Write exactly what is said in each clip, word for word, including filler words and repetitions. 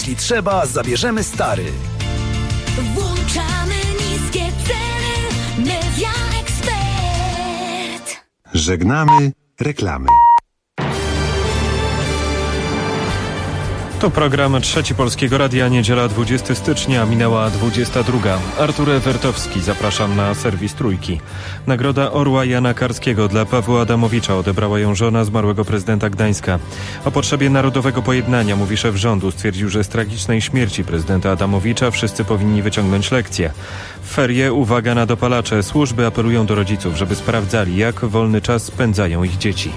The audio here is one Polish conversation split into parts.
Jeśli trzeba, zabierzemy stary. Włączamy niskie ceny. Media Expert. Żegnamy reklamy. To program Trzeci Polskiego Radia, niedziela dwudziestego stycznia, minęła dwudziesta druga. Artur Ewertowski, zapraszam na serwis Trójki. Nagroda Orła Jana Karskiego dla Pawła Adamowicza odebrała ją żona zmarłego prezydenta Gdańska. O potrzebie narodowego pojednania mówi szef rządu. Stwierdził, że z tragicznej śmierci prezydenta Adamowicza wszyscy powinni wyciągnąć lekcje. W ferie uwaga na dopalacze. Służby apelują do rodziców, żeby sprawdzali, jak wolny czas spędzają ich dzieci.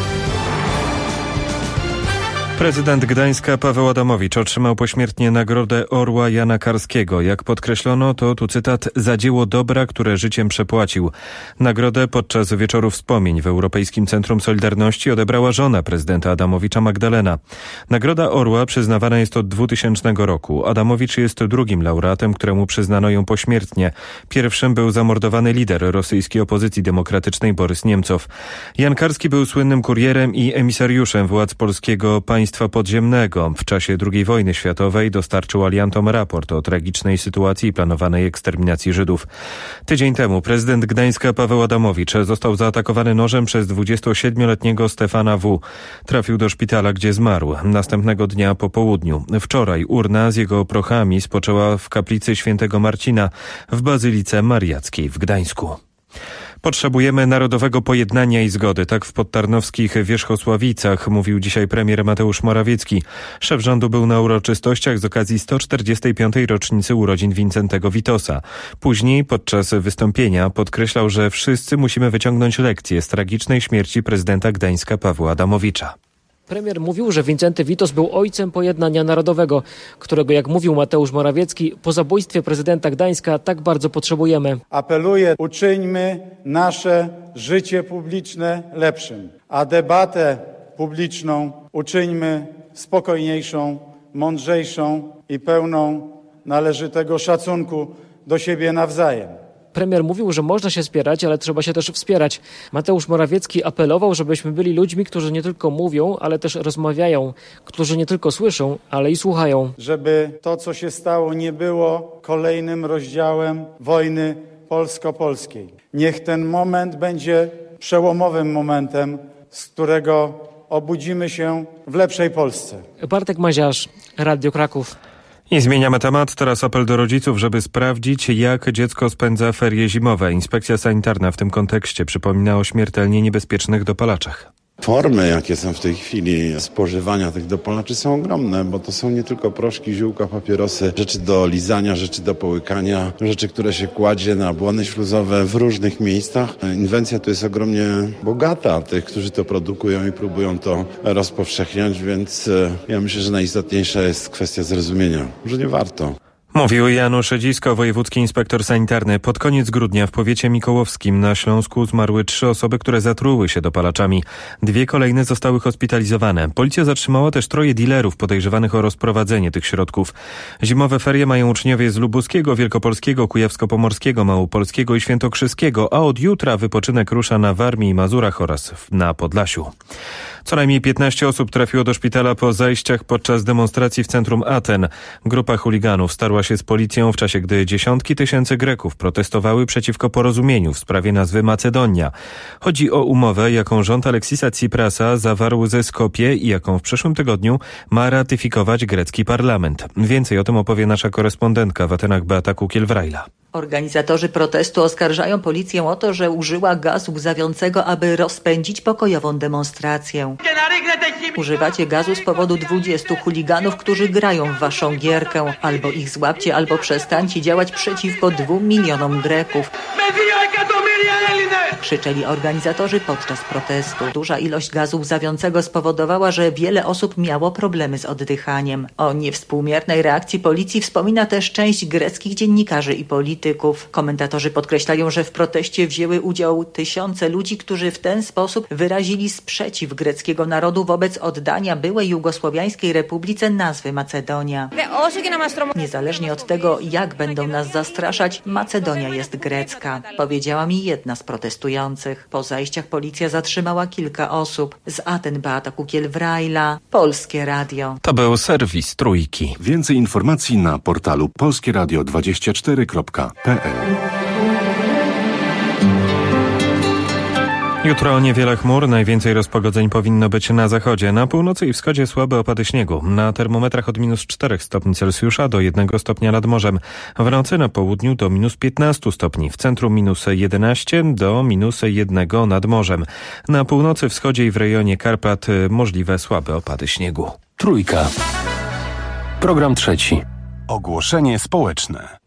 Prezydent Gdańska Paweł Adamowicz otrzymał pośmiertnie Nagrodę Orła Jana Karskiego. Jak podkreślono, to tu cytat, za dzieło dobra, które życiem przepłacił. Nagrodę podczas wieczoru wspomnień w Europejskim Centrum Solidarności odebrała żona prezydenta Adamowicza Magdalena. Nagroda Orła przyznawana jest od dwutysięcznego roku. Adamowicz jest drugim laureatem, któremu przyznano ją pośmiertnie. Pierwszym był zamordowany lider rosyjskiej opozycji demokratycznej Borys Niemcow. Jan Karski był słynnym kurierem i emisariuszem władz polskiego państwa Państwa podziemnego. W czasie drugiej wojny światowej dostarczył aliantom raport o tragicznej sytuacji i planowanej eksterminacji Żydów. Tydzień temu prezydent Gdańska Paweł Adamowicz został zaatakowany nożem przez dwudziestosiedmioletniego Stefana W. Trafił do szpitala, gdzie zmarł. Następnego dnia po południu. Wczoraj urna z jego prochami spoczęła w kaplicy świętego Marcina w Bazylice Mariackiej w Gdańsku. Potrzebujemy narodowego pojednania i zgody. Tak w podtarnowskich Wierzchosławicach mówił dzisiaj premier Mateusz Morawiecki. Szef rządu był na uroczystościach z okazji sto czterdziestej piątej rocznicy urodzin Wincentego Witosa. Później podczas wystąpienia podkreślał, że wszyscy musimy wyciągnąć lekcje z tragicznej śmierci prezydenta Gdańska Pawła Adamowicza. Premier mówił, że Wincenty Witos był ojcem pojednania narodowego, którego, jak mówił Mateusz Morawiecki, po zabójstwie prezydenta Gdańska tak bardzo potrzebujemy. Apeluję, uczyńmy nasze życie publiczne lepszym, a debatę publiczną uczyńmy spokojniejszą, mądrzejszą i pełną należytego szacunku do siebie nawzajem. Premier mówił, że można się spierać, ale trzeba się też wspierać. Mateusz Morawiecki apelował, żebyśmy byli ludźmi, którzy nie tylko mówią, ale też rozmawiają, którzy nie tylko słyszą, ale i słuchają. Żeby to, co się stało, nie było kolejnym rozdziałem wojny polsko-polskiej. Niech ten moment będzie przełomowym momentem, z którego obudzimy się w lepszej Polsce. Bartek Maziarz, Radio Kraków. I zmieniamy temat. Teraz apel do rodziców, żeby sprawdzić, jak dziecko spędza ferie zimowe. Inspekcja sanitarna w tym kontekście przypomina o śmiertelnie niebezpiecznych dopalaczach. Formy, jakie są w tej chwili spożywania tych dopalaczy, są ogromne, bo to są nie tylko proszki, ziółka, papierosy, rzeczy do lizania, rzeczy do połykania, rzeczy, które się kładzie na błony śluzowe w różnych miejscach. Inwencja tu jest ogromnie bogata tych, którzy to produkują i próbują to rozpowszechniać, więc ja myślę, że najistotniejsza jest kwestia zrozumienia, że nie warto. Mówił Janusz Dzisko, wojewódzki inspektor sanitarny. Pod koniec grudnia w powiecie mikołowskim na Śląsku zmarły trzy osoby, które zatruły się dopalaczami. Dwie kolejne zostały hospitalizowane. Policja zatrzymała też troje dealerów podejrzewanych o rozprowadzenie tych środków. Zimowe ferie mają uczniowie z Lubuskiego, Wielkopolskiego, Kujawsko-Pomorskiego, Małopolskiego i Świętokrzyskiego, a od jutra wypoczynek rusza na Warmii i Mazurach oraz na Podlasiu. Co najmniej piętnaście osób trafiło do szpitala po zajściach podczas demonstracji w centrum Aten. Grupa chuliganów starła się z policją w czasie, gdy dziesiątki tysięcy Greków protestowały przeciwko porozumieniu w sprawie nazwy Macedonia. Chodzi o umowę, jaką rząd Aleksisa Tsiprasa zawarł ze Skopje i jaką w przyszłym tygodniu ma ratyfikować grecki parlament. Więcej o tym opowie nasza korespondentka w Atenach Beata Kukiel-Wrajla. Organizatorzy protestu oskarżają policję o to, że użyła gazu łzawiącego, aby rozpędzić pokojową demonstrację. Używacie gazu z powodu dwudziestu chuliganów, którzy grają w waszą gierkę. Albo ich złapcie, albo przestańcie działać przeciwko dwóm milionom Greków. Krzyczeli organizatorzy podczas protestu. Duża ilość gazu łzawiącego spowodowała, że wiele osób miało problemy z oddychaniem. O niewspółmiernej reakcji policji wspomina też część greckich dziennikarzy i polityków. Komentatorzy podkreślają, że w proteście wzięły udział tysiące ludzi, którzy w ten sposób wyrazili sprzeciw greckiego narodu wobec oddania byłej Jugosłowiańskiej Republice nazwy Macedonia. Niezależnie od tego, jak będą nas zastraszać, Macedonia jest grecka, powiedziała mi jedna z protestujących. protestujących. Po zajściach policja zatrzymała kilka osób. Z Aten Beata Kukiel-Wrajla, Polskie Radio. To był serwis Trójki. Więcej informacji na portalu polskie radio dwadzieścia cztery kropka p l. Jutro niewiele chmur, najwięcej rozpogodzeń powinno być na zachodzie. Na północy i wschodzie słabe opady śniegu. Na termometrach od minus czterech stopni Celsjusza do jednego stopnia nad morzem. W nocy na południu do minus piętnastu stopni. W centrum minus jedenaście do minus jednego nad morzem. Na północy, wschodzie i w rejonie Karpat możliwe słabe opady śniegu. Trójka. Program trzeci. Ogłoszenie społeczne.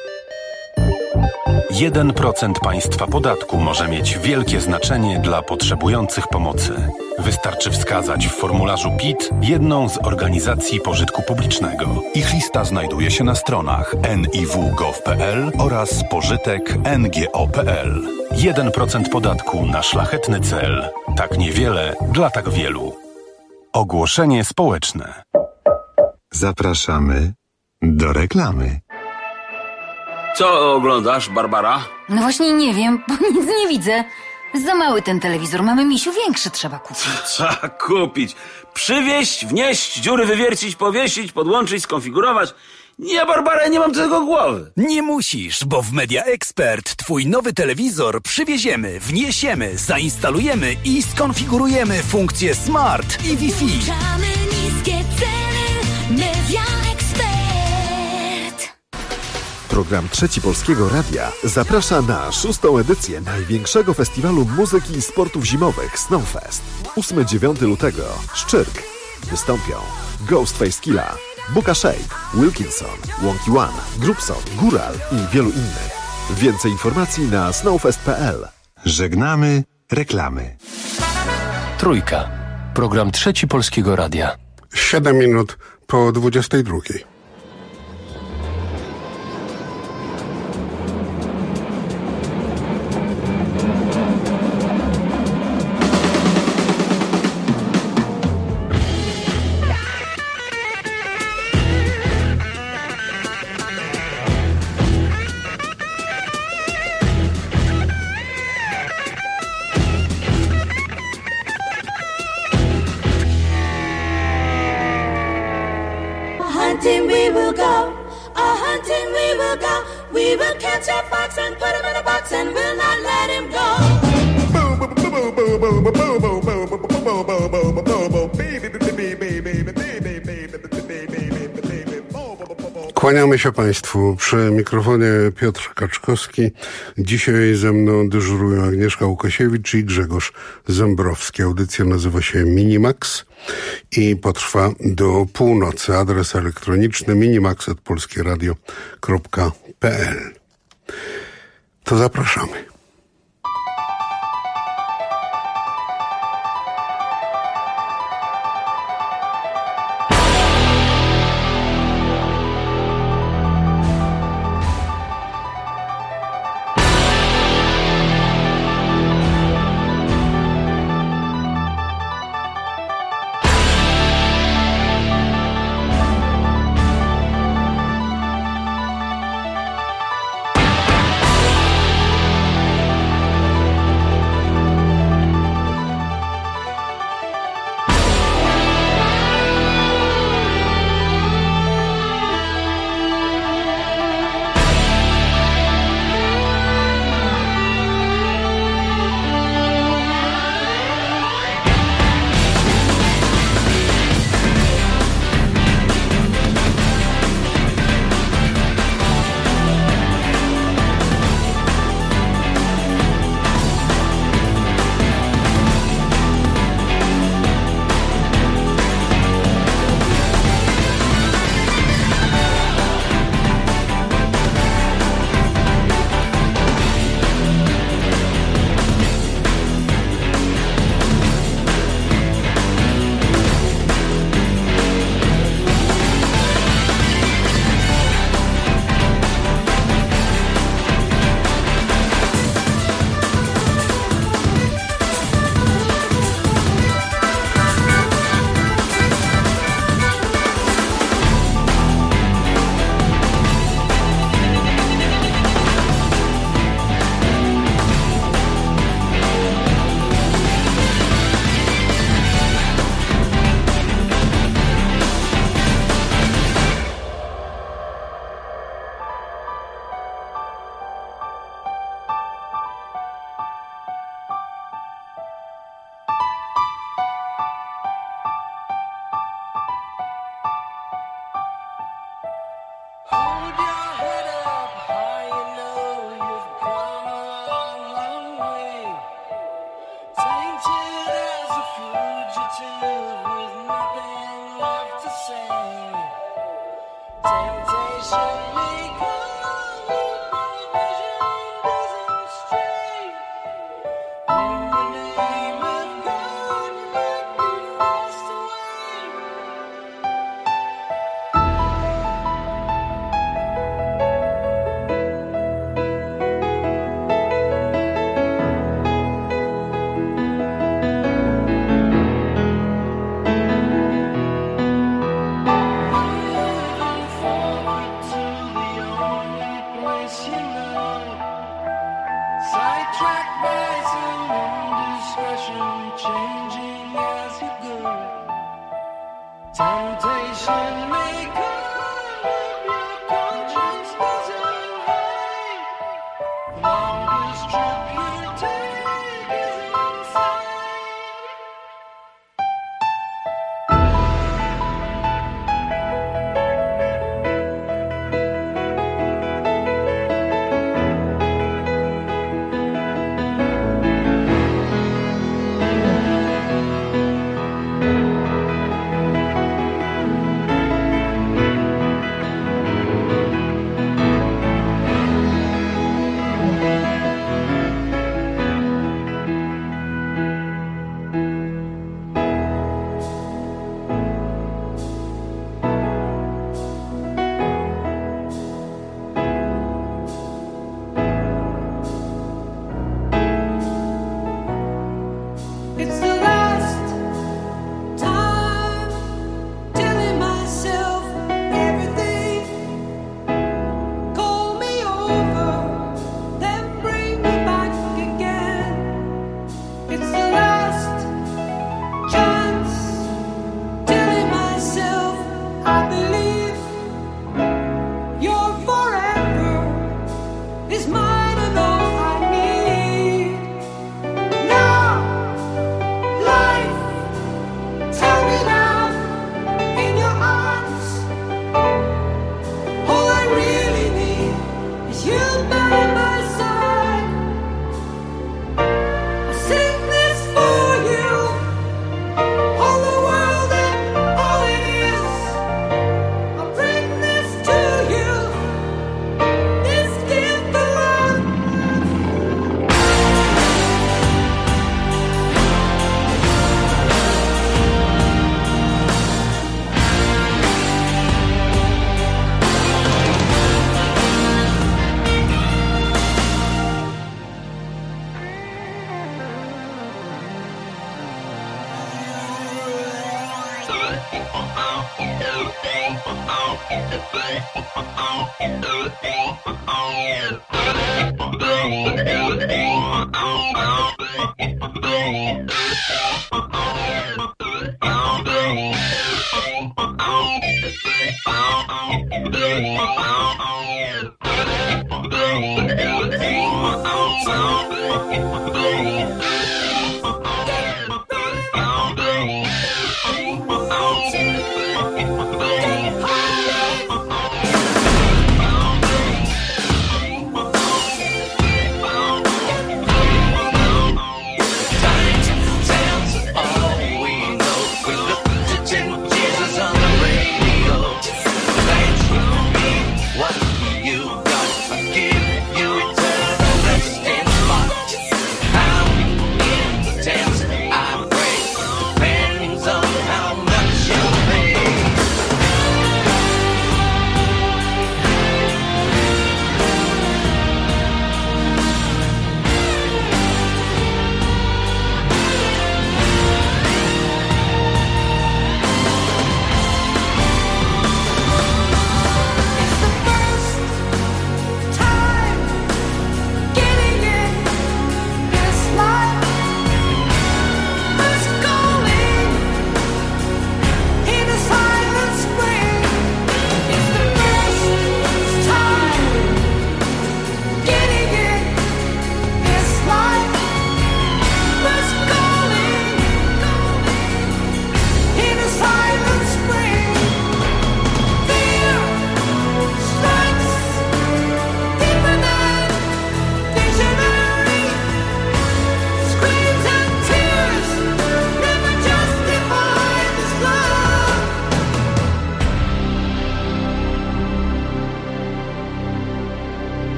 jeden procent państwa podatku może mieć wielkie znaczenie dla potrzebujących pomocy. Wystarczy wskazać w formularzu P I T jedną z organizacji pożytku publicznego. Ich lista znajduje się na stronach en i w kropka gov kropka p l oraz pożytek kropka n g o kropka p l. jeden procent podatku na szlachetny cel. Tak niewiele dla tak wielu. Ogłoszenie społeczne. Zapraszamy do reklamy. Co oglądasz, Barbara? No właśnie nie wiem, bo nic nie widzę. Za mały ten telewizor, mamy, misiu, większy trzeba kupić. Trzeba kupić. Przywieźć, wnieść, dziury wywiercić, powiesić, podłączyć, skonfigurować. Nie, Barbara, nie mam tego głowy. Nie musisz, bo w Media Expert twój nowy telewizor przywieziemy, wniesiemy, zainstalujemy i skonfigurujemy funkcje Smart i Wi-Fi. Włączamy niskie ceny. Media Expert. Program Trzeci Polskiego Radia zaprasza na szóstą edycję największego festiwalu muzyki i sportów zimowych Snowfest. ósmego do dziewiątego lutego. Szczyrk. Wystąpią Ghostface Killa, Buka Shape, Wilkinson, Wonky One, Grubson, Góral i wielu innych. Więcej informacji na snowfest kropka p l. Żegnamy reklamy. Trójka. Program Trzeci Polskiego Radia. Siedem minut po dwudziestej drugiej. Hunting we will go, a hunting we will go. We will catch a fox and put him in a box and we'll not let him go. Kłaniamy się Państwu. Przy mikrofonie Piotr Kaczkowski. Dzisiaj ze mną dyżurują Agnieszka Łukasiewicz i Grzegorz Zembrowski. Audycja nazywa się Minimax i potrwa do północy. Adres elektroniczny minimax kropka polskieradio kropka p l. To zapraszamy.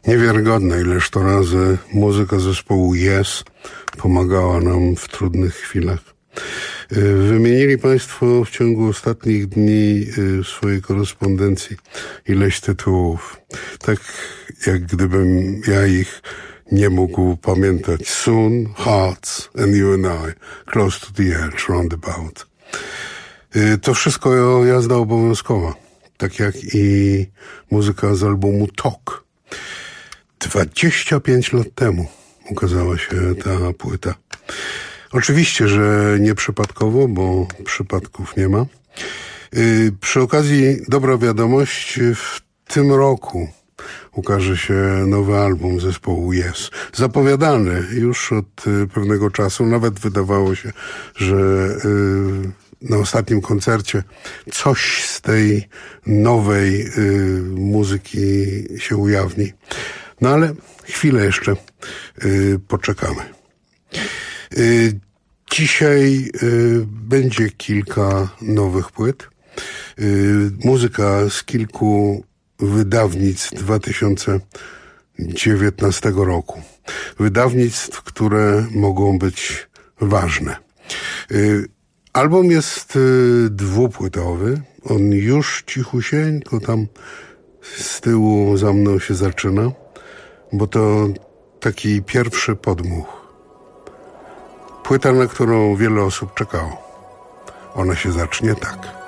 Niewiarygodne, ileż to razy muzyka zespołu Yes pomagała nam w trudnych chwilach. Wymienili Państwo w ciągu ostatnich dni swojej korespondencji ileś tytułów. Tak jak gdybym ja ich nie mógł pamiętać. Soon, Hearts and You and I, Close to the Edge, Roundabout. To wszystko jazda obowiązkowa. Tak jak i muzyka z albumu Talk. dwadzieścia pięć lat temu ukazała się ta płyta. Oczywiście, że nieprzypadkowo, bo przypadków nie ma. Yy, przy okazji dobra wiadomość, w tym roku ukaże się nowy album zespołu Yes. Zapowiadany już od y, pewnego czasu. Nawet wydawało się, że y, na ostatnim koncercie coś z tej nowej y, muzyki się ujawni. No ale chwilę jeszcze y, poczekamy. Y, dzisiaj y, będzie kilka nowych płyt. Y, muzyka z kilku wydawnictw dwa tysiące dziewiętnastego roku. Wydawnictw, które mogą być ważne. Y, album jest y, dwupłytowy. On już cichusieńko tam z tyłu za mną się zaczyna, bo to taki pierwszy podmuch. Płyta, na którą wiele osób czekało. Ona się zacznie tak.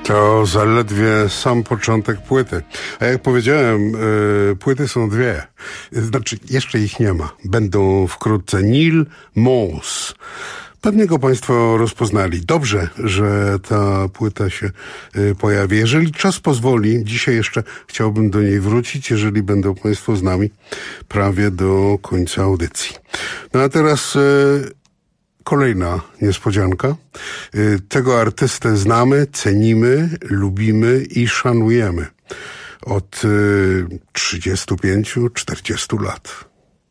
To zaledwie sam początek płyty. A jak powiedziałem, yy, płyty są dwie. Znaczy, jeszcze ich nie ma. Będą wkrótce. Neil Moss. Pewnie go Państwo rozpoznali. Dobrze, że ta płyta się y, pojawi. Jeżeli czas pozwoli, dzisiaj jeszcze chciałbym do niej wrócić, jeżeli będą Państwo z nami prawie do końca audycji. No a teraz y, kolejna niespodzianka. Y, tego artystę znamy, cenimy, lubimy i szanujemy od y, trzydziestu pięciu czterdziestu lat.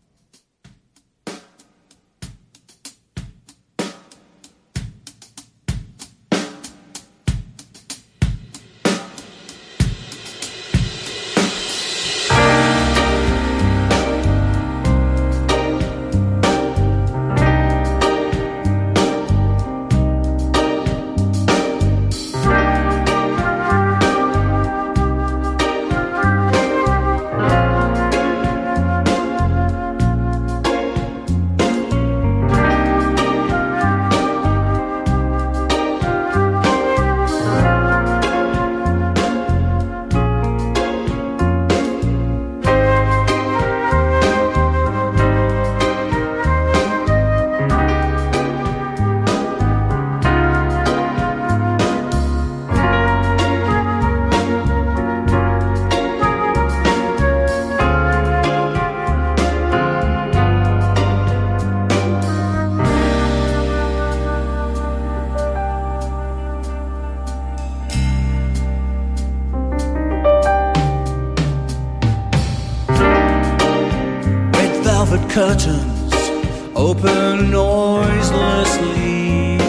Curtains open noiselessly.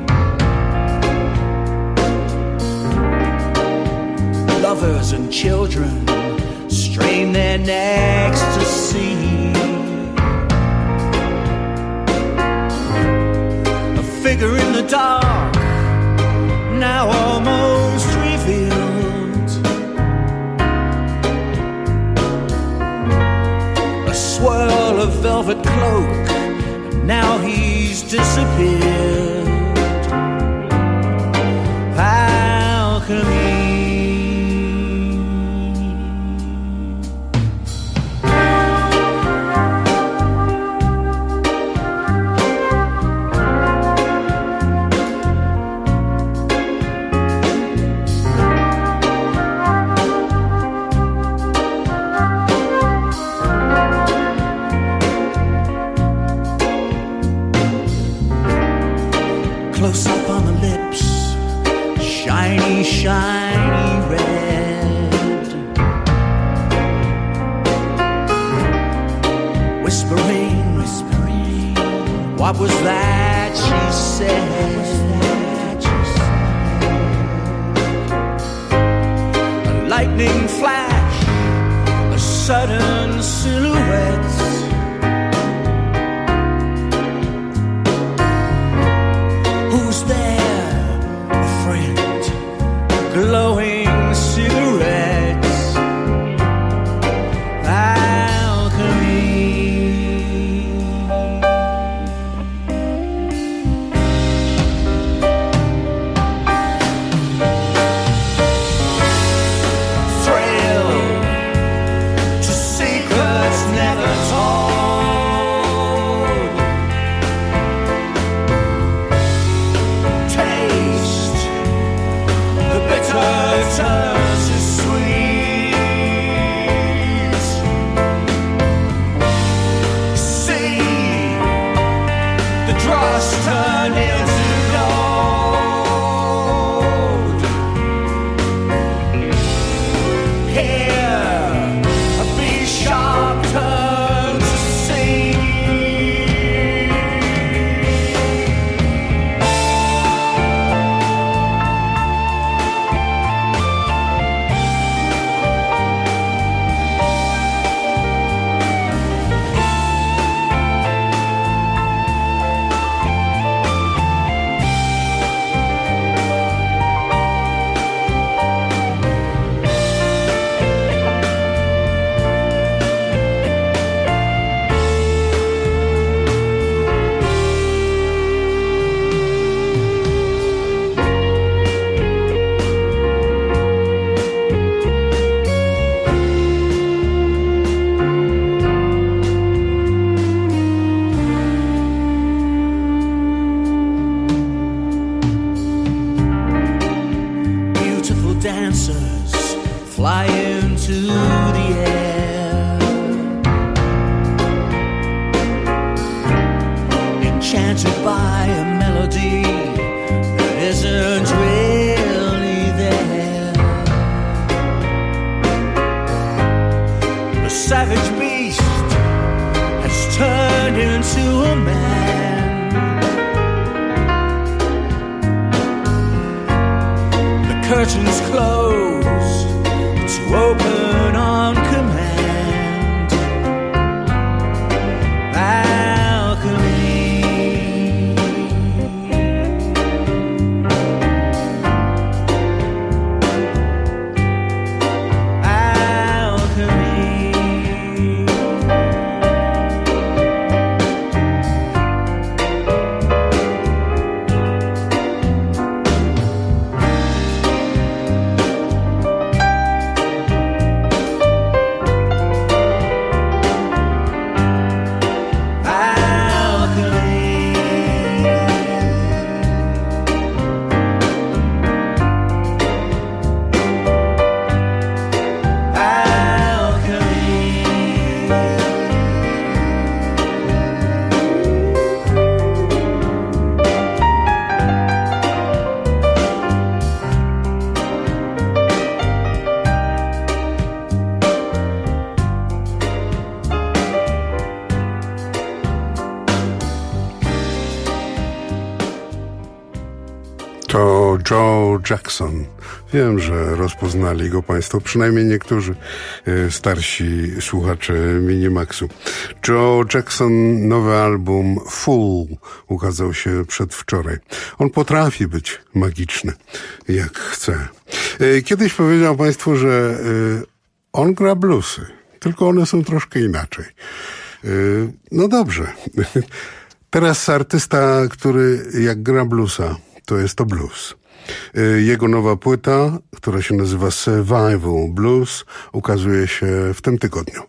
Lovers and children strain their necks to see a figure in the dark, now almost revealed. A swirl of velvet cloak, and now he's disappeared. Alchemy. Close up on the lips, shiny, shiny red. Whispering, whispering, what was that she said? A lightning flash, a sudden silhouette. Who's there, a friend? Glowing cigarettes, alchemy. Thrill to secrets never told. savage beast has turned into a man. The curtains close to open on command. Balcony. To Joe Jackson. Wiem, że rozpoznali go Państwo, przynajmniej niektórzy e, starsi słuchacze Minimaxu. Joe Jackson, nowy album Full ukazał się przedwczoraj. On potrafi być magiczny, jak chce. E, kiedyś powiedział Państwu, że e, on gra bluesy, tylko one są troszkę inaczej. E, no dobrze. Teraz artysta, który jak gra bluesa, to jest to blues. Jego nowa płyta, która się nazywa Survival Blues, ukazuje się w tym tygodniu.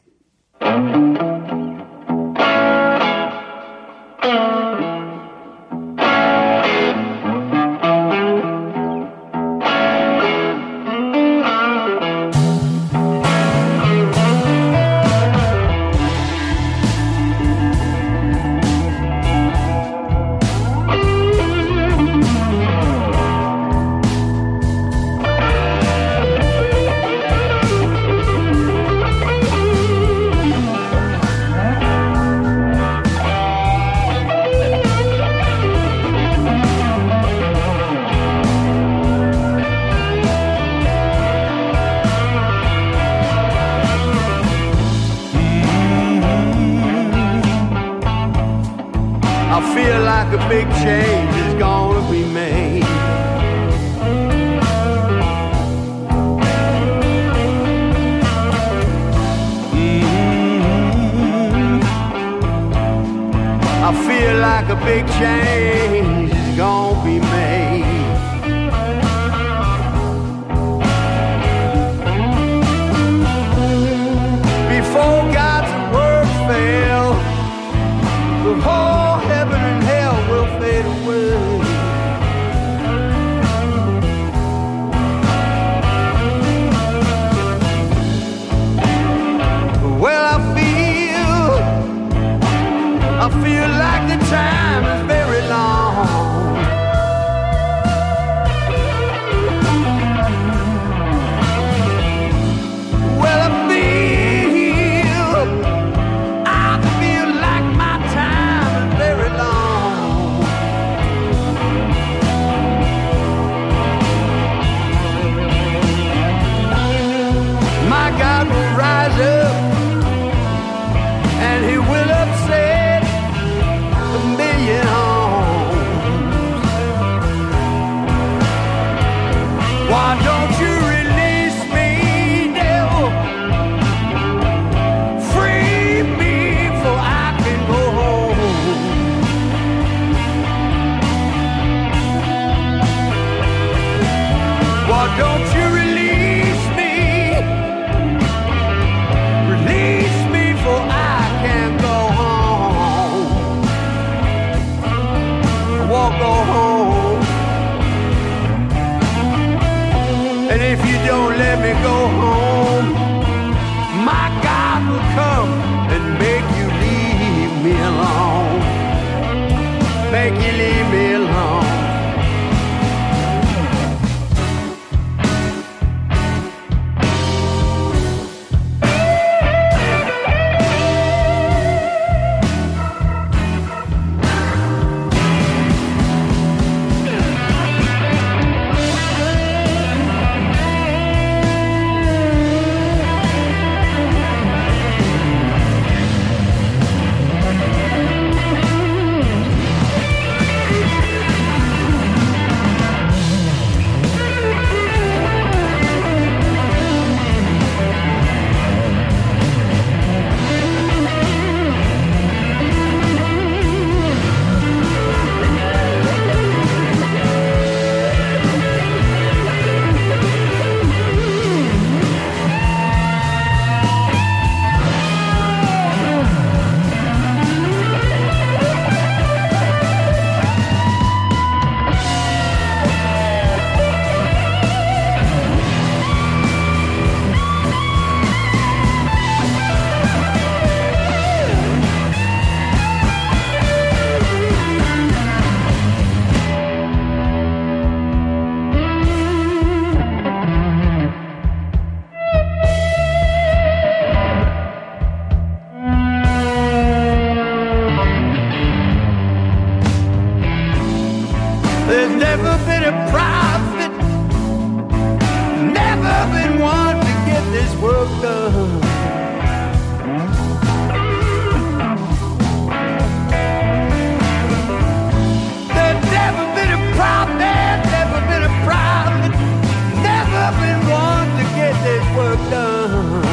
a prophet, never been one to get this work done. There's never been a prophet, never been a prophet, never been one to get this work done.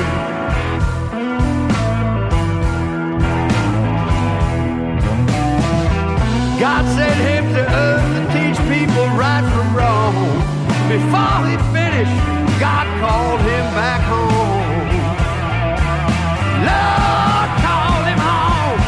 God sent him to earth to teach people right from wrong. Before he finished, God called him back home. Lord called him home.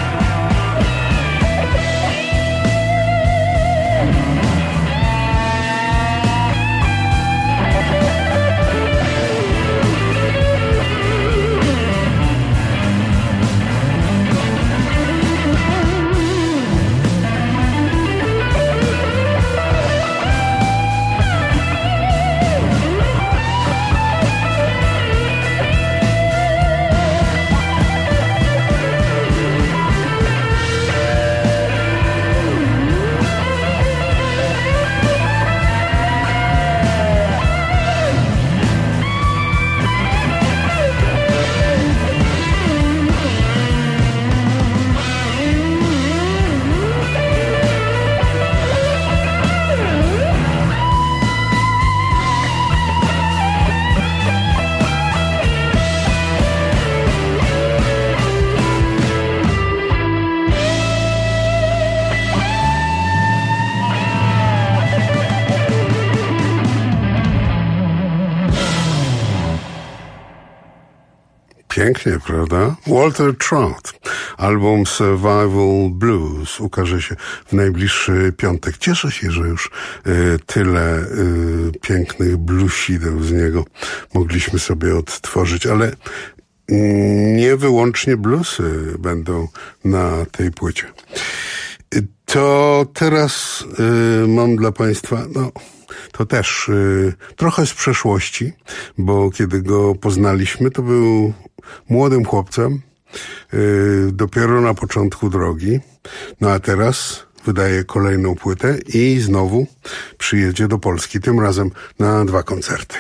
Pięknie, prawda? Walter Trout. Album Survival Blues ukaże się w najbliższy piątek. Cieszę się, że już y, tyle y, pięknych bluesideł z niego mogliśmy sobie odtworzyć, ale y, nie wyłącznie bluesy będą na tej płycie. Y, to teraz y, mam dla Państwa, no... To też y, trochę z przeszłości, bo kiedy go poznaliśmy, to był młodym chłopcem, y, dopiero na początku drogi. No a teraz wydaje kolejną płytę i znowu przyjedzie do Polski, tym razem na dwa koncerty.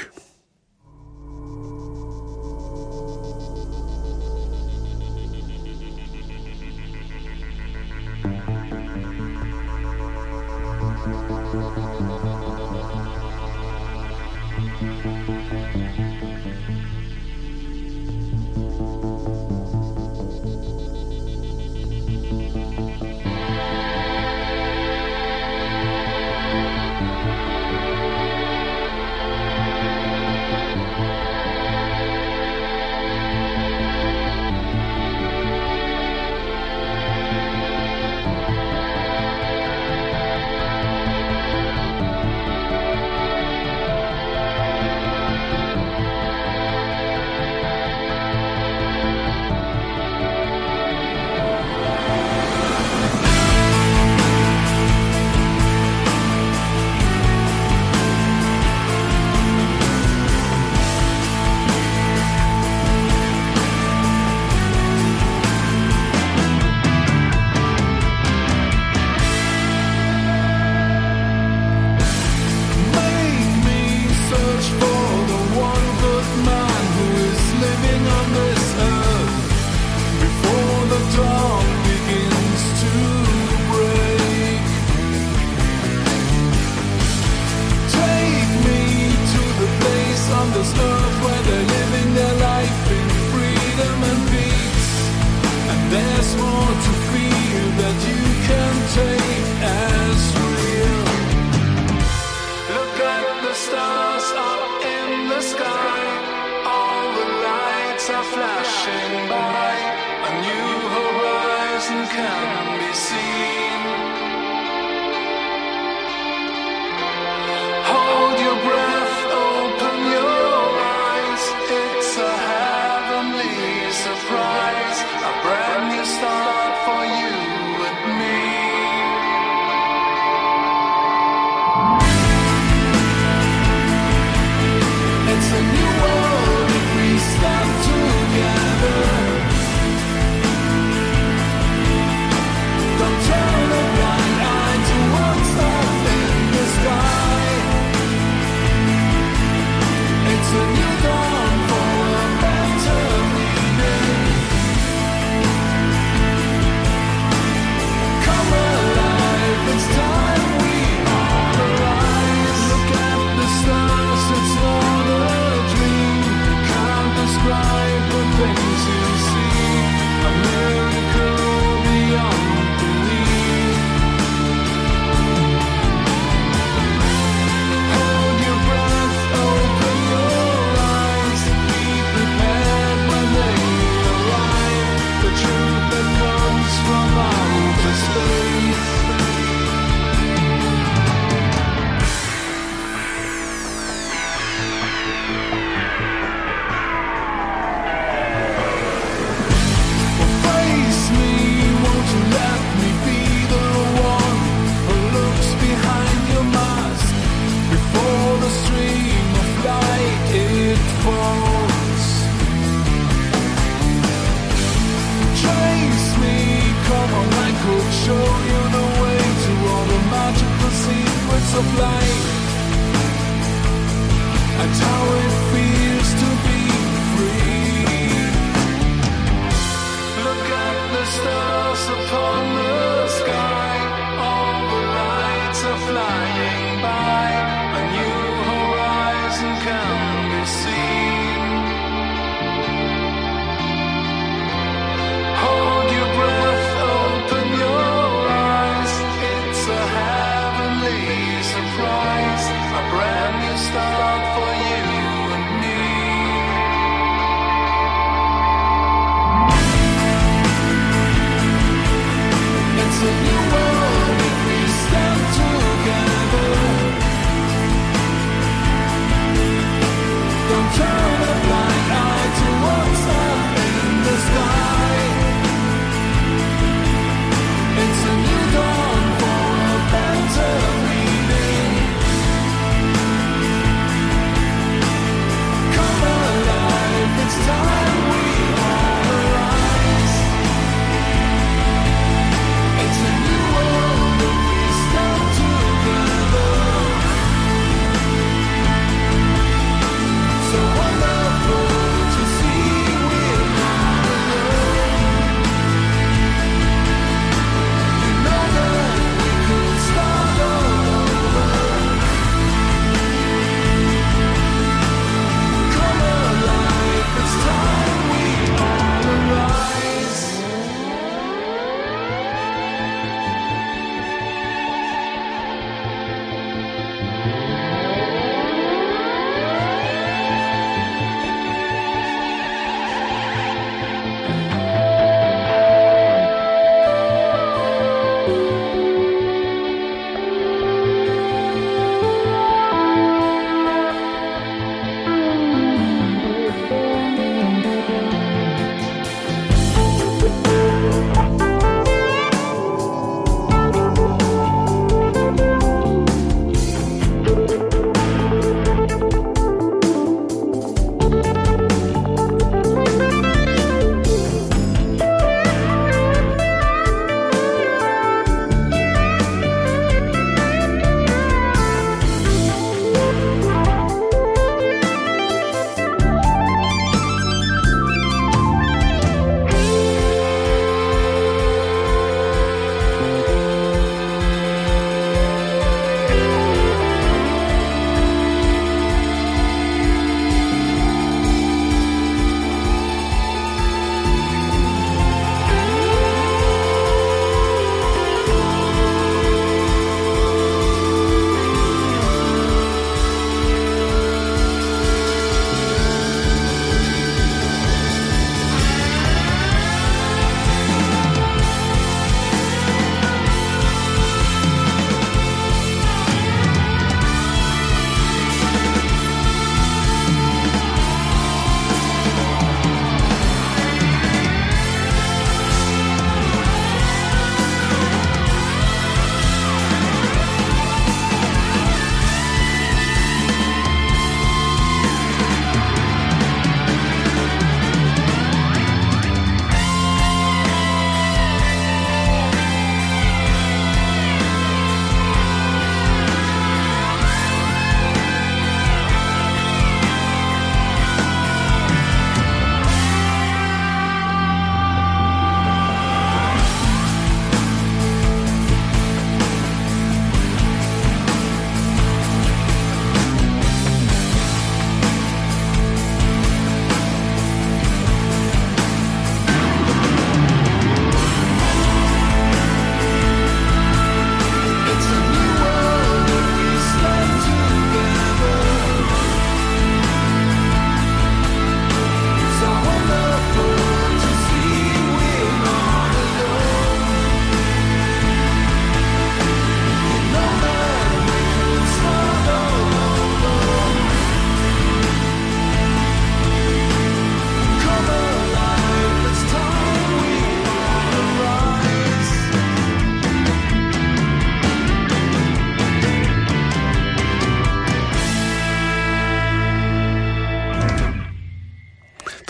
Surprise, a brand new start for you and me.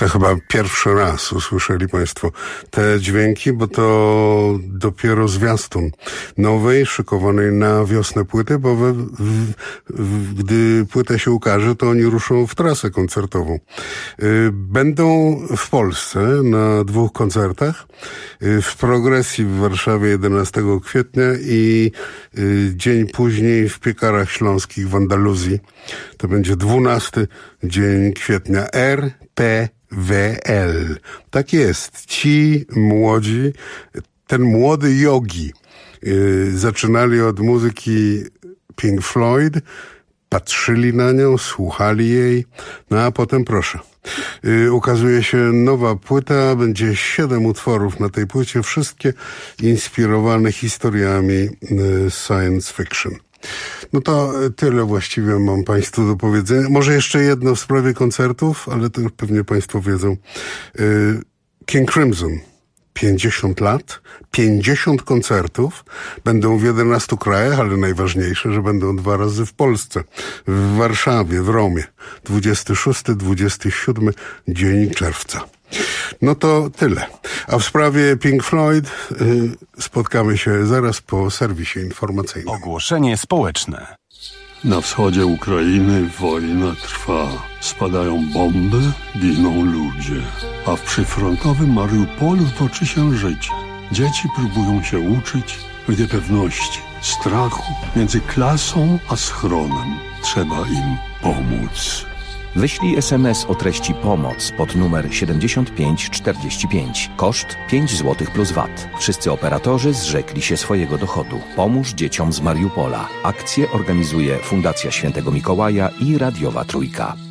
To chyba pierwszy raz usłyszeli Państwo te dźwięki, bo to dopiero zwiastun nowej, szykowanej na wiosnę płyty, bo we, w, w, gdy płyta się ukaże, to oni ruszą w trasę koncertową. Będą w Polsce na dwóch koncertach. W Progresji w Warszawie jedenastego kwietnia i dzień później w Piekarach Śląskich w Andaluzji. To będzie dwunasty dzień kwietnia. R P W L. Tak jest. Ci młodzi, ten młody jogi yy, zaczynali od muzyki Pink Floyd, patrzyli na nią, słuchali jej, no a potem proszę. Yy, ukazuje się nowa płyta, będzie siedem utworów na tej płycie, wszystkie inspirowane historiami yy, science fiction. No to tyle właściwie mam Państwu do powiedzenia. Może jeszcze jedno w sprawie koncertów, ale to pewnie Państwo wiedzą. King Crimson. pięćdziesiąt lat, pięćdziesiąt koncertów. Będą w jedenastu krajach, ale najważniejsze, że będą dwa razy w Polsce. W Warszawie, w Romie. dwudziestego szóstego dwudziestego siódmego dzień czerwca. No to tyle. A w sprawie Pink Floyd yy, spotkamy się zaraz po serwisie informacyjnym. Ogłoszenie społeczne. Na wschodzie Ukrainy wojna trwa. Spadają bomby, giną ludzie. A w przyfrontowym Mariupolu toczy się życie. Dzieci próbują się uczyć w niepewności, strachu między klasą a schronem. Trzeba im pomóc. Wyślij es em es o treści pomoc pod numer siedemdziesiąt pięć czterdzieści pięć. Koszt pięć złotych plus V A T. Wszyscy operatorzy zrzekli się swojego dochodu. Pomóż dzieciom z Mariupola. Akcję organizuje Fundacja Świętego Mikołaja i Radiowa Trójka.